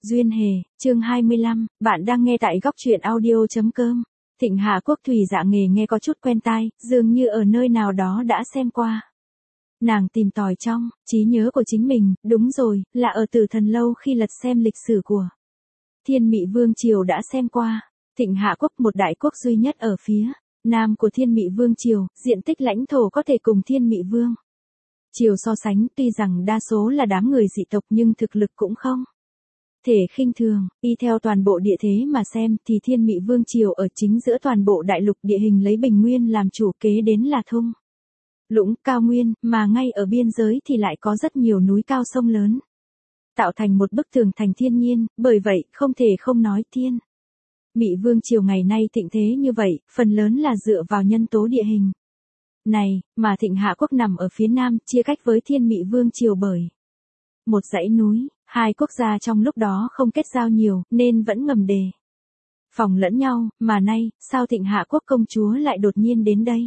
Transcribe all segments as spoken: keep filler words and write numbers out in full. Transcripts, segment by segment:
Duyên Hề, chương hai mươi lăm, bạn đang nghe tại góc truyện audio.com. Thịnh Hạ Quốc Thủy Dạ nghề nghe có chút quen tai, dường như ở nơi nào đó đã xem qua. Nàng tìm tòi trong trí nhớ của chính mình, đúng rồi, là ở Tử Thần Lâu khi lật xem lịch sử của Thiên Mị Vương Triều đã xem qua. Thịnh Hạ Quốc, một đại quốc duy nhất ở phía nam của Thiên Mị Vương Triều, diện tích lãnh thổ có thể cùng Thiên Mị Vương Triều so sánh, tuy rằng đa số là đám người dị tộc nhưng thực lực cũng không thể khinh thường. Y theo toàn bộ địa thế mà xem thì Thiên Mị Vương Triều ở chính giữa toàn bộ đại lục, địa hình lấy bình nguyên làm chủ, kế đến là thung lũng, cao nguyên, mà ngay ở biên giới thì lại có rất nhiều núi cao sông lớn, tạo thành một bức tường thành thiên nhiên, bởi vậy không thể không nói Thiên Mị Vương Triều ngày nay thịnh thế như vậy, phần lớn là dựa vào nhân tố địa hình này, mà Thịnh Hạ Quốc nằm ở phía nam, chia cách với Thiên Mị Vương Triều bởi một dãy núi. Hai quốc gia trong lúc đó không kết giao nhiều, nên vẫn ngầm đề phòng lẫn nhau, mà nay, sao Thịnh Hạ Quốc công chúa lại đột nhiên đến đây?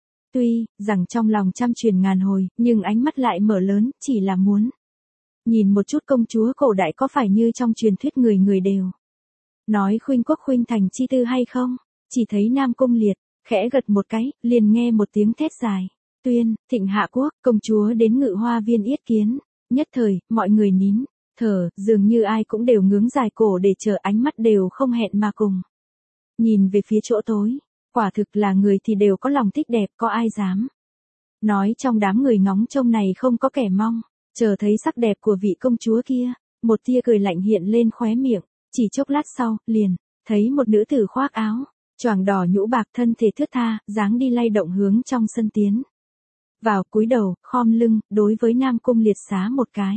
Tuy rằng trong lòng trăm truyền ngàn hồi, nhưng ánh mắt lại mở lớn, chỉ là muốn nhìn một chút công chúa cổ đại có phải như trong truyền thuyết người người đều nói khuynh quốc khuynh thành chi tư hay không? Chỉ thấy Nam Cung Liệt khẽ gật một cái, liền nghe một tiếng thét dài, tuyên, Thịnh Hạ Quốc, công chúa đến Ngự Hoa Viên yết kiến. Nhất thời, mọi người nín thở, dường như ai cũng đều ngưỡng dài cổ để chờ, ánh mắt đều không hẹn mà cùng nhìn về phía chỗ tối. Quả thực là người thì đều có lòng thích đẹp, có ai dám nói trong đám người ngóng trông này không có kẻ mong chờ thấy sắc đẹp của vị công chúa kia. Một tia cười lạnh hiện lên khóe miệng, chỉ chốc lát sau, liền thấy một nữ tử khoác áo choàng đỏ nhũ bạc, thân thể thướt tha, dáng đi lay động hướng trong sân tiến vào, cúi đầu, khom lưng, đối với Nam Cung Liệt xá một cái.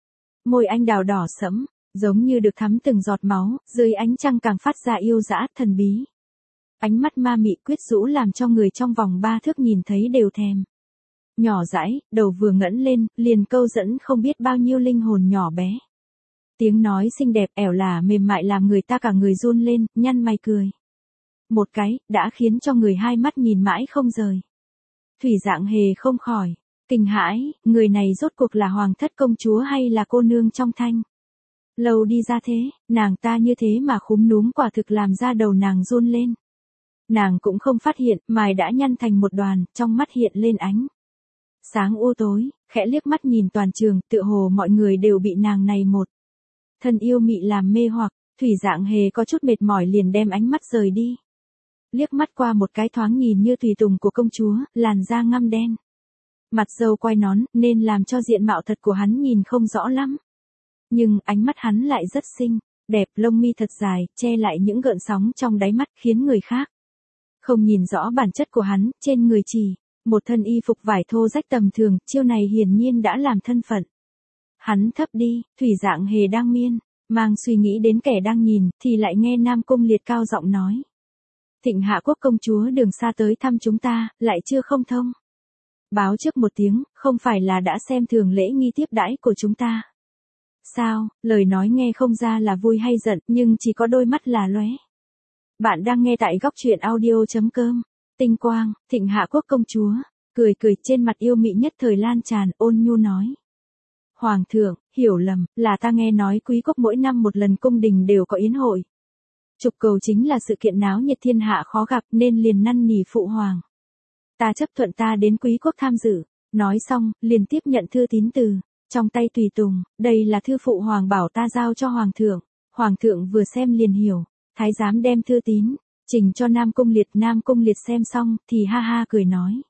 Môi anh đào đỏ sẫm, giống như được thắm từng giọt máu, dưới ánh trăng càng phát ra yêu dã, thần bí. Ánh mắt ma mị quyết rũ làm cho người trong vòng ba thước nhìn thấy đều thèm. Nhỏ dãi, đầu vừa ngẩng lên, liền câu dẫn không biết bao nhiêu linh hồn nhỏ bé. Tiếng nói xinh đẹp, ẻo lả mềm mại làm người ta cả người run lên, nhăn mày cười một cái, đã khiến cho người hai mắt nhìn mãi không rời. Thủy Dạng Hề không khỏi kinh hãi, người này rốt cuộc là hoàng thất công chúa hay là cô nương trong thanh lâu đi ra thế? Nàng ta như thế mà khúm núm, quả thực làm ra đầu nàng run lên. Nàng cũng không phát hiện, mày đã nhăn thành một đoàn, trong mắt hiện lên ánh sáng u tối, khẽ liếc mắt nhìn toàn trường, tựa hồ mọi người đều bị nàng này một thân yêu mị làm mê hoặc. Thủy Dạng Hề có chút mệt mỏi liền đem ánh mắt rời đi. Liếc mắt qua một cái thoáng nhìn như tùy tùng của công chúa, làn da ngăm đen, mặt râu quai nón, nên làm cho diện mạo thật của hắn nhìn không rõ lắm. Nhưng ánh mắt hắn lại rất xinh đẹp, lông mi thật dài, che lại những gợn sóng trong đáy mắt, khiến người khác không nhìn rõ bản chất của hắn. Trên người chỉ một thân y phục vải thô rách tầm thường, chiêu này hiển nhiên đã làm thân phận hắn thấp đi. Thủy Dạng Hề đang miên mang suy nghĩ đến kẻ đang nhìn, thì lại nghe Nam Cung Liệt cao giọng nói: Thịnh Hạ Quốc công chúa đường xa tới thăm chúng ta, lại chưa không thông báo trước một tiếng, không phải là đã xem thường lễ nghi tiếp đãi của chúng ta sao? Lời nói nghe không ra là vui hay giận, nhưng chỉ có đôi mắt là lóe. Bạn đang nghe tại góc truyện audio.com. Tinh quang, Thịnh Hạ Quốc công chúa cười cười, trên mặt yêu mị nhất thời lan tràn, ôn nhu nói: Hoàng thượng, hiểu lầm, là ta nghe nói quý quốc mỗi năm một lần cung đình đều có yến hội trục cầu, chính là sự kiện náo nhiệt thiên hạ khó gặp, nên liền năn nỉ phụ hoàng ta chấp thuận ta đến quý quốc tham dự. Nói xong, liền tiếp nhận thư tín từ trong tay tùy tùng. Đây là thư phụ hoàng bảo ta giao cho hoàng thượng. Hoàng thượng vừa xem liền hiểu. Thái giám đem thư tín trình cho Nam Cung Liệt. Nam Cung Liệt xem xong thì ha ha cười nói: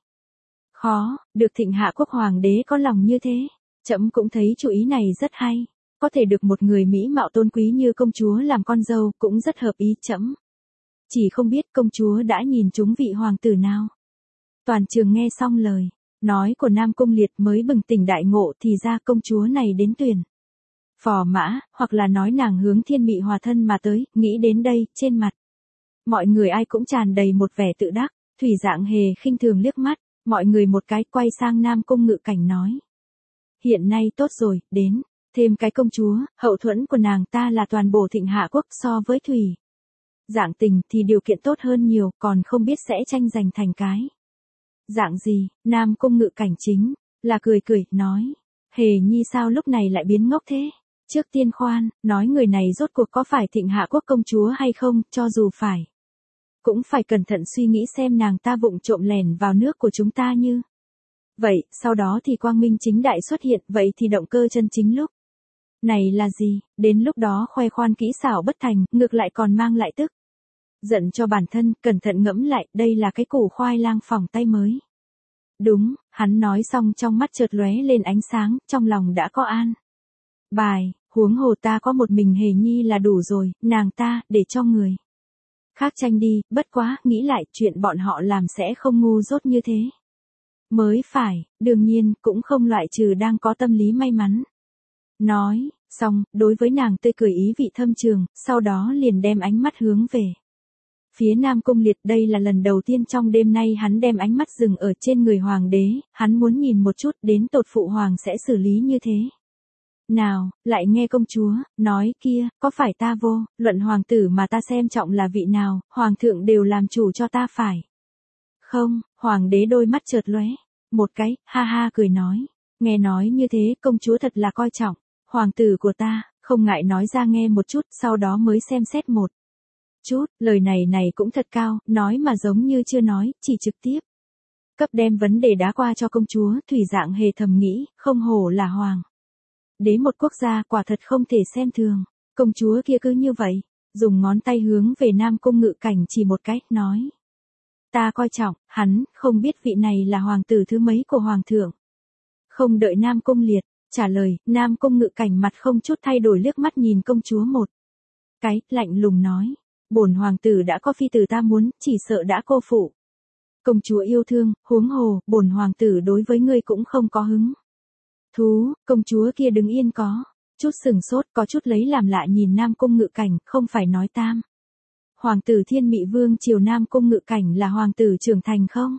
Khó được Thịnh Hạ Quốc hoàng đế có lòng như thế. Trẫm cũng thấy chủ ý này rất hay. Có thể được một người mỹ mạo tôn quý như công chúa làm con dâu cũng rất hợp ý trẫm. Chỉ không biết công chúa đã nhìn trúng vị hoàng tử nào. Toàn trường nghe xong lời nói của Nam Cung Liệt mới bừng tỉnh đại ngộ, thì ra công chúa này đến tuyển phò mã, hoặc là nói nàng hướng Thiên Mị hòa thân mà tới. Nghĩ đến đây, trên mặt mọi người ai cũng tràn đầy một vẻ tự đắc. Thủy Dạng Hề khinh thường liếc mắt mọi người một cái, quay sang Nam Cung Ngự Cảnh nói: Hiện nay tốt rồi, đến thêm cái công chúa, hậu thuẫn của nàng ta là toàn bộ Thịnh Hạ Quốc, so với Thủy Dạng Tình thì điều kiện tốt hơn nhiều, còn không biết sẽ tranh giành thành cái dạng gì. Nam Cung Ngự Cảnh chính là cười cười, nói: Hề nhi sao lúc này lại biến ngốc thế? Trước tiên khoan, nói người này rốt cuộc có phải Thịnh Hạ Quốc công chúa hay không, cho dù phải. Cũng phải cẩn thận suy nghĩ xem nàng ta vụng trộm lèn vào nước của chúng ta như. Vậy, sau đó thì quang minh chính đại xuất hiện, vậy thì động cơ chân chính lúc này là gì, đến lúc đó khoe khoan kỹ xảo bất thành, ngược lại còn mang lại tức giận cho bản thân, cẩn thận ngẫm lại, đây là cái củ khoai lang phỏng tay mới. Đúng, hắn nói xong trong mắt chợt lóe lên ánh sáng, trong lòng đã có an bài, huống hồ ta có một mình Hề Nhi là đủ rồi, nàng ta, để cho người khác tranh đi, bất quá, nghĩ lại, chuyện bọn họ làm sẽ không ngu dốt như thế. Mới phải, đương nhiên, cũng không loại trừ đang có tâm lý may mắn. Nói, xong, đối với nàng tươi cười ý vị thâm trường, sau đó liền đem ánh mắt hướng về phía Nam Cung Liệt. Đây là lần đầu tiên trong đêm nay hắn đem ánh mắt dừng ở trên người hoàng đế, hắn muốn nhìn một chút đến tột phụ hoàng sẽ xử lý như thế nào, lại nghe công chúa nói kia, có phải ta vô luận hoàng tử mà ta xem trọng là vị nào, hoàng thượng đều làm chủ cho ta phải không? Hoàng đế đôi mắt chợt lóe một cái, ha ha cười nói, nghe nói như thế, công chúa thật là coi trọng hoàng tử của ta, không ngại nói ra nghe một chút, sau đó mới xem xét một chút. Lời này này cũng thật cao, nói mà giống như chưa nói, chỉ trực tiếp cấp đem vấn đề đá qua cho công chúa. Thủy Dạng Hề thầm nghĩ, không hổ là hoàng đế một quốc gia, quả thật không thể xem thường. Công chúa kia cứ như vậy, dùng ngón tay hướng về Nam Cung Ngự Cảnh chỉ một cái, nói, ta coi trọng hắn, không biết vị này là hoàng tử thứ mấy của hoàng thượng. Không đợi Nam Cung Liệt trả lời, Nam Cung Ngự Cảnh mặt không chút thay đổi liếc mắt nhìn công chúa một cái, lạnh lùng nói, bổn hoàng tử đã có phi tử ta muốn, chỉ sợ đã cô phụ công chúa yêu thương, huống hồ, bổn hoàng tử đối với ngươi cũng không có hứng thú. Công chúa kia đứng yên có chút sừng sốt, có chút lấy làm lạ nhìn Nam Cung Ngự Cảnh, không phải nói tam hoàng tử Thiên Mị Vương triều Nam Cung Ngự Cảnh là hoàng tử trưởng thành không?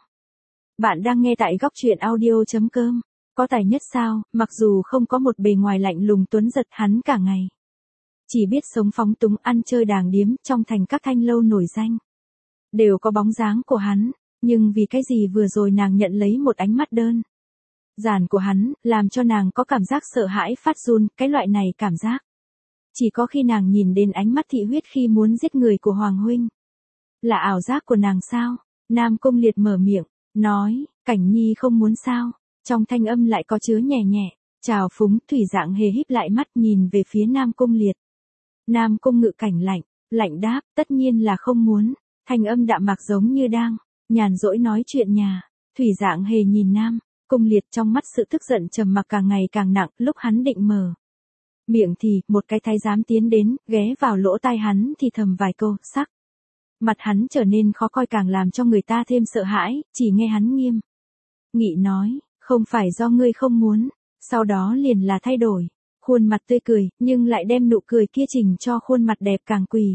Bạn đang nghe tại góc truyện audio chấm com. Có tài nhất sao, mặc dù không có một bề ngoài lạnh lùng tuấn giật, hắn cả ngày chỉ biết sống phóng túng, ăn chơi đàng điếm, trong thành các thanh lâu nổi danh đều có bóng dáng của hắn, nhưng vì cái gì vừa rồi nàng nhận lấy một ánh mắt đơn giản của hắn, làm cho nàng có cảm giác sợ hãi phát run, cái loại này cảm giác chỉ có khi nàng nhìn đến ánh mắt thị huyết khi muốn giết người của hoàng huynh. Là ảo giác của nàng sao? Nam Cung Liệt mở miệng, nói, Cảnh Nhi không muốn sao? Trong thanh âm lại có chứa nhẹ nhẹ trào phúng. Thủy Dạng Hề híp lại mắt nhìn về phía Nam Cung Liệt. Nam Cung Ngự Cảnh lạnh, lạnh đáp, tất nhiên là không muốn. Thanh âm đạm mạc giống như đang nhàn rỗi nói chuyện nhà. Thủy Dạng Hề nhìn Nam Cung Liệt, trong mắt sự tức giận trầm mặc càng ngày càng nặng. Lúc hắn định mở miệng thì, một cái thái giám tiến đến, ghé vào lỗ tai hắn thì thầm vài câu, sắc mặt hắn trở nên khó coi càng làm cho người ta thêm sợ hãi, chỉ nghe hắn nghiêm nghị nói, không phải do ngươi không muốn. Sau đó liền là thay đổi khuôn mặt tươi cười, nhưng lại đem nụ cười kia chỉnh cho khuôn mặt đẹp càng quỳ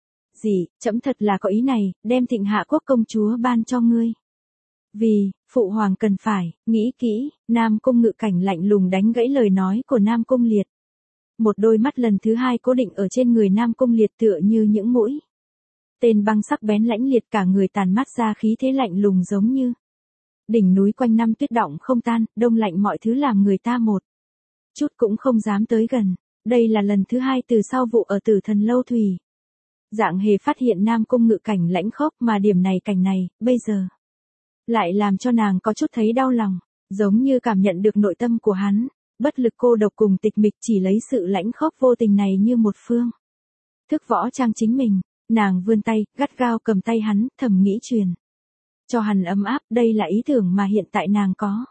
dị. Trẫm thật là có ý này, đem Thịnh Hạ Quốc công chúa ban cho ngươi. Vì, phụ hoàng cần phải nghĩ kỹ. Nam Cung Ngự Cảnh lạnh lùng đánh gãy lời nói của Nam Cung Liệt. Một đôi mắt lần thứ hai cố định ở trên người Nam Cung Liệt, tựa như những mũi tên băng sắc bén lãnh liệt, cả người tàn mát ra khí thế lạnh lùng giống như đỉnh núi quanh năm tuyết đọng không tan, đông lạnh mọi thứ, làm người ta một chút cũng không dám tới gần. Đây là lần thứ hai từ sau vụ ở Tử Thần Lâu. Thủy Dạng Hề phát hiện Nam Cung Ngự Cảnh lãnh khốc, mà điểm này cảnh này, bây giờ lại làm cho nàng có chút thấy đau lòng, giống như cảm nhận được nội tâm của hắn, bất lực cô độc cùng tịch mịch, chỉ lấy sự lãnh khốc vô tình này như một phương thức võ trang chính mình. Nàng vươn tay, gắt gao cầm tay hắn, thầm nghĩ truyền cho hắn ấm áp, đây là ý tưởng mà hiện tại nàng có.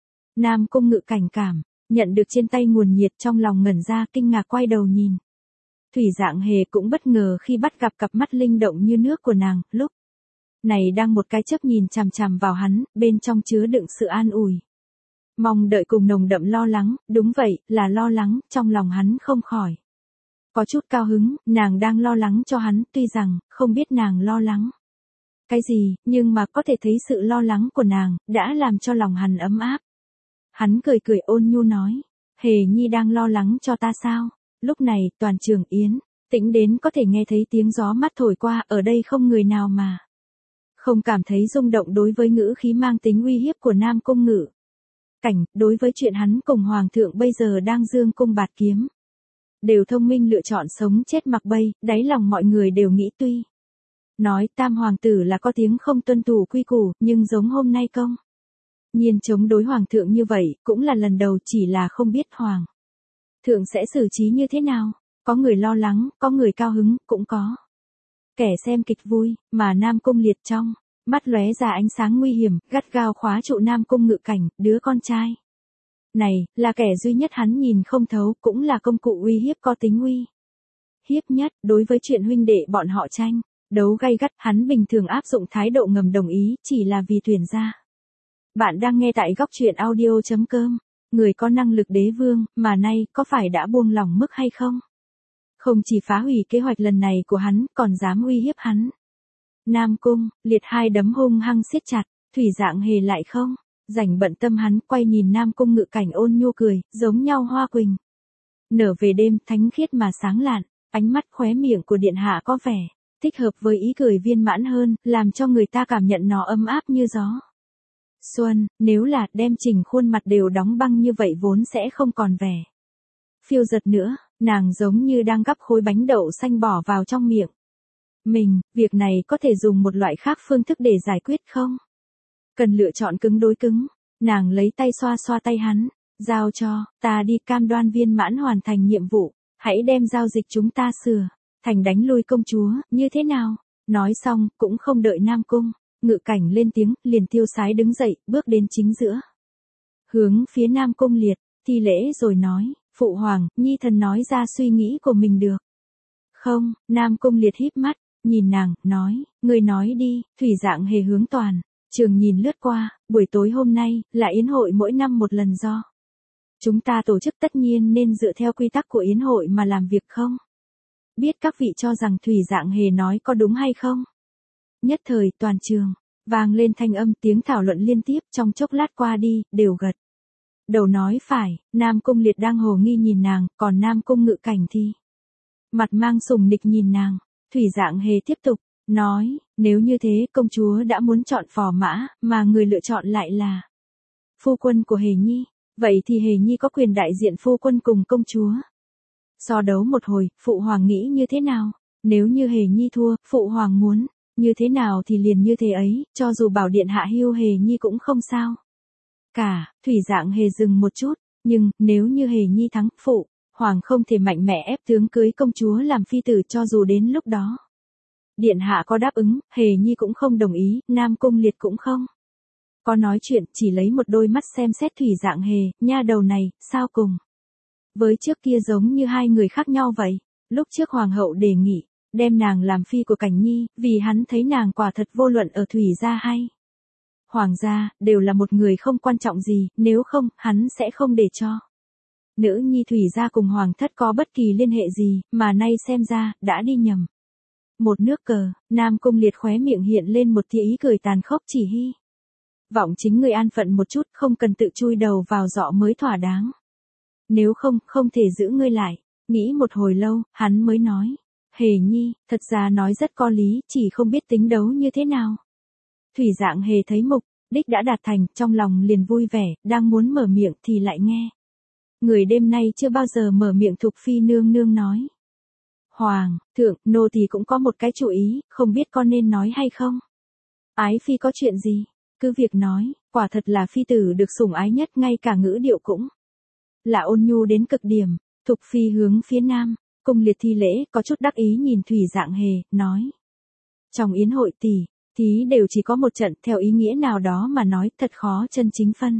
Nam Cung Ngự Cảnh cảm nhận được trên tay nguồn nhiệt, trong lòng ngẩn ra, kinh ngạc quay đầu nhìn. Thủy Dạng Hề cũng bất ngờ khi bắt gặp cặp mắt linh động như nước của nàng, lúc này đang một cái chớp nhìn chằm chằm vào hắn, bên trong chứa đựng sự an ủi, mong đợi cùng nồng đậm lo lắng. Đúng vậy, là lo lắng. Trong lòng hắn không khỏi có chút cao hứng, nàng đang lo lắng cho hắn, tuy rằng không biết nàng lo lắng cái gì, nhưng mà có thể thấy sự lo lắng của nàng đã làm cho lòng hắn ấm áp. Hắn cười cười ôn nhu nói, Hề Nhi đang lo lắng cho ta sao? Lúc này, toàn trường yên tĩnh đến có thể nghe thấy tiếng gió mát thổi qua, ở đây không người nào mà không cảm thấy rung động đối với ngữ khí mang tính uy hiếp của Nam Cung Ngự Cảnh, đối với chuyện hắn cùng hoàng thượng bây giờ đang dương cung bạt kiếm đều thông minh lựa chọn sống chết mặc bay, đáy lòng mọi người đều nghĩ tuy. Nói tam hoàng tử là có tiếng không tuân thủ quy củ, nhưng giống hôm nay công. Nhiên chống đối hoàng thượng như vậy, cũng là lần đầu, chỉ là không biết hoàng thượng sẽ xử trí như thế nào. Có người lo lắng, có người cao hứng, cũng có kẻ xem kịch vui, mà Nam Cung Liệt trong mắt lóe ra ánh sáng nguy hiểm, gắt gao khóa trụ Nam Cung Ngự Cảnh, đứa con trai này, là kẻ duy nhất hắn nhìn không thấu, cũng là công cụ uy hiếp có tính uy hiếp nhất, đối với chuyện huynh đệ bọn họ tranh đấu gay gắt, hắn bình thường áp dụng thái độ ngầm đồng ý, chỉ là vì tuyển ra. Bạn đang nghe tại góc truyện audio.com, người có năng lực đế vương, mà nay, có phải đã buông lỏng mức hay không? Không chỉ phá hủy kế hoạch lần này của hắn, còn dám uy hiếp hắn. Nam Cung, Liệt hai đấm hung hăng siết chặt, Thủy Dạng Hề lại không rảnh bận tâm hắn, quay nhìn Nam Cung Ngự Cảnh ôn nhu cười, giống nhau hoa quỳnh nở về đêm, thánh khiết mà sáng lạn, ánh mắt khóe miệng của điện hạ có vẻ thích hợp với ý cười viên mãn hơn, làm cho người ta cảm nhận nó ấm áp như gió xuân. Nếu là đem chỉnh khuôn mặt đều đóng băng như vậy vốn sẽ không còn vẻ phiêu dật nữa. Nàng giống như đang gắp khối bánh đậu xanh bỏ vào trong miệng mình. Việc này có thể dùng một loại khác phương thức để giải quyết không? Cần lựa chọn cứng đối cứng. Nàng lấy tay xoa xoa tay hắn, giao cho ta đi, cam đoan viên mãn hoàn thành nhiệm vụ, hãy đem giao dịch chúng ta sửa thành đánh lui công chúa, như thế nào? Nói xong, cũng không đợi Nam Cung Ngự Cảnh lên tiếng, liền tiêu sái đứng dậy, bước đến chính giữa, hướng phía Nam Cung Liệt thi lễ rồi nói, phụ hoàng, nhi thần nói ra suy nghĩ của mình được không? Nam Cung Liệt híp mắt nhìn nàng, nói, người nói đi. Thủy Dạng Hề hướng toàn trường nhìn lướt qua, buổi tối hôm nay là yến hội mỗi năm một lần do chúng ta tổ chức, tất nhiên nên dựa theo quy tắc của yến hội mà làm việc không? Biết các vị cho rằng Thủy Dạng Hề nói có đúng hay không? Nhất thời toàn trường vang lên thanh âm, tiếng thảo luận liên tiếp, trong chốc lát qua đi, đều gật đầu nói phải. Nam Cung Liệt đang hồ nghi nhìn nàng, còn Nam Cung Ngự Cảnh thì mặt mang sùng nịch nhìn nàng. Thủy Dạng Hề tiếp tục nói, nếu như thế, công chúa đã muốn chọn phò mã, mà người lựa chọn lại là phu quân của Hề Nhi, vậy thì Hề Nhi có quyền đại diện phu quân cùng công chúa so đấu một hồi. Phụ hoàng nghĩ như thế nào? Nếu như Hề Nhi thua, phụ hoàng muốn như thế nào thì liền như thế ấy, cho dù bảo điện hạ hưu Hề Nhi cũng không sao cả. Thủy Dạng Hề dừng một chút, nhưng nếu như Hề Nhi thắng, phụ hoàng không thể mạnh mẽ ép tướng cưới công chúa làm phi tử, cho dù đến lúc đó điện hạ có đáp ứng, Hề Nhi cũng không đồng ý. Nam Cung Liệt cũng không có nói chuyện, chỉ lấy một đôi mắt xem xét Thủy Dạng Hề, nha đầu này, sao cùng với trước kia giống như hai người khác nhau vậy? Lúc trước hoàng hậu đề nghị đem nàng làm phi của Cảnh Nhi, vì hắn thấy nàng quả thật vô luận ở Thủy gia hay hoàng gia, đều là một người không quan trọng gì, nếu không, hắn sẽ không để cho nữ nhi Thủy gia cùng hoàng thất có bất kỳ liên hệ gì, mà nay xem ra, đã đi nhầm một nước cờ. Nam Cung Liệt khóe miệng hiện lên một tia ý cười tàn khốc, chỉ hy vọng chính người an phận một chút, không cần tự chui đầu vào giọ mới thỏa đáng. Nếu không, không thể giữ ngươi lại. Nghĩ một hồi lâu, hắn mới nói, Hề Nhi, thật ra nói rất có lý, chỉ không biết tính đấu như thế nào. Thủy Dạng Hề thấy mục đích đã đạt thành, trong lòng liền vui vẻ, đang muốn mở miệng thì lại nghe người đêm nay chưa bao giờ mở miệng Thục Phi nương nương nói, hoàng thượng, nô tỳ cũng có một cái chủ ý, không biết con nên nói hay không? Ái phi có chuyện gì? Cứ việc nói. Quả thật là phi tử được sủng ái nhất, ngay cả ngữ điệu cũng là ôn nhu đến cực điểm. Thục Phi hướng phía Nam Cung Liệt thi lễ, có chút đắc ý nhìn Thủy Dạng Hề, nói, trong yến hội tỷ thí đều chỉ có một trận, theo ý nghĩa nào đó mà nói, thật khó chân chính phân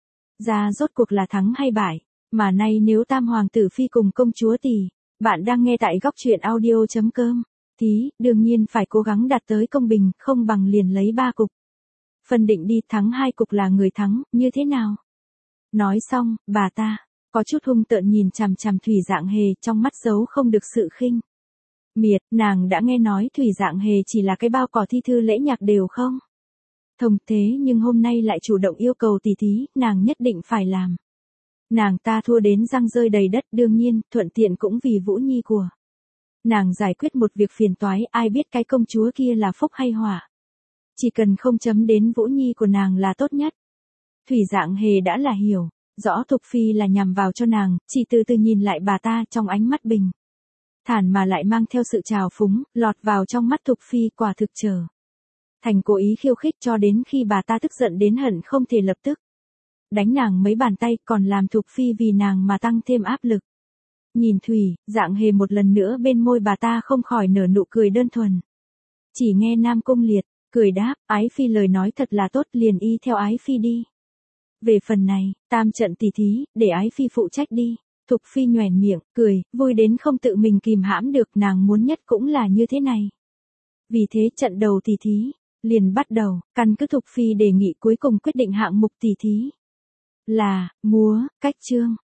ra rốt cuộc là thắng hay bại. Mà nay nếu tam hoàng tử phi cùng công chúa tỷ, bạn đang nghe tại góc truyện audio.com, thí đương nhiên phải cố gắng đạt tới công bình, không bằng liền lấy ba cục phân định đi, thắng hai cục là người thắng, như thế nào? Nói xong, bà ta có chút hung tợn nhìn chằm chằm Thủy Dạng Hề, trong mắt giấu không được sự khinh miệt. Nàng đã nghe nói Thủy Dạng Hề chỉ là cái bao cỏ thi thư lễ nhạc đều không thông, thế nhưng hôm nay lại chủ động yêu cầu tỷ thí, nàng nhất định phải làm. Nàng ta thua đến răng rơi đầy đất, đương nhiên, thuận tiện cũng vì Vũ Nhi của nàng giải quyết một việc phiền toái, ai biết cái công chúa kia là phúc hay họa. Chỉ cần không chấm đến Vũ Nhi của nàng là tốt nhất. Thủy Dạng Hề đã là hiểu, Rõ Thục Phi là nhằm vào cho nàng, chỉ từ từ nhìn lại bà ta trong ánh mắt bình thản mà lại mang theo sự trào phúng, lọt vào trong mắt Thục Phi quả thực trở thành cố ý khiêu khích cho đến khi bà ta tức giận đến hận không thể lập tức đánh nàng mấy bàn tay, còn làm Thục Phi vì nàng mà tăng thêm áp lực. Nhìn Thủy, Dạng Hề một lần nữa bên môi bà ta không khỏi nở nụ cười đơn thuần. Chỉ nghe Nam Cung Liệt cười đáp, Ái Phi lời nói thật là tốt, liền y theo Ái Phi đi. Về phần này, tam trận tỷ thí, để Ái Phi phụ trách đi. Thục Phi nhoẻn miệng, cười, vui đến không tự mình kìm hãm được, nàng muốn nhất cũng là như thế này. Vì thế trận đầu tỷ thí liền bắt đầu, căn cứ Thục Phi đề nghị cuối cùng quyết định hạng mục tỷ thí là múa, cách chương.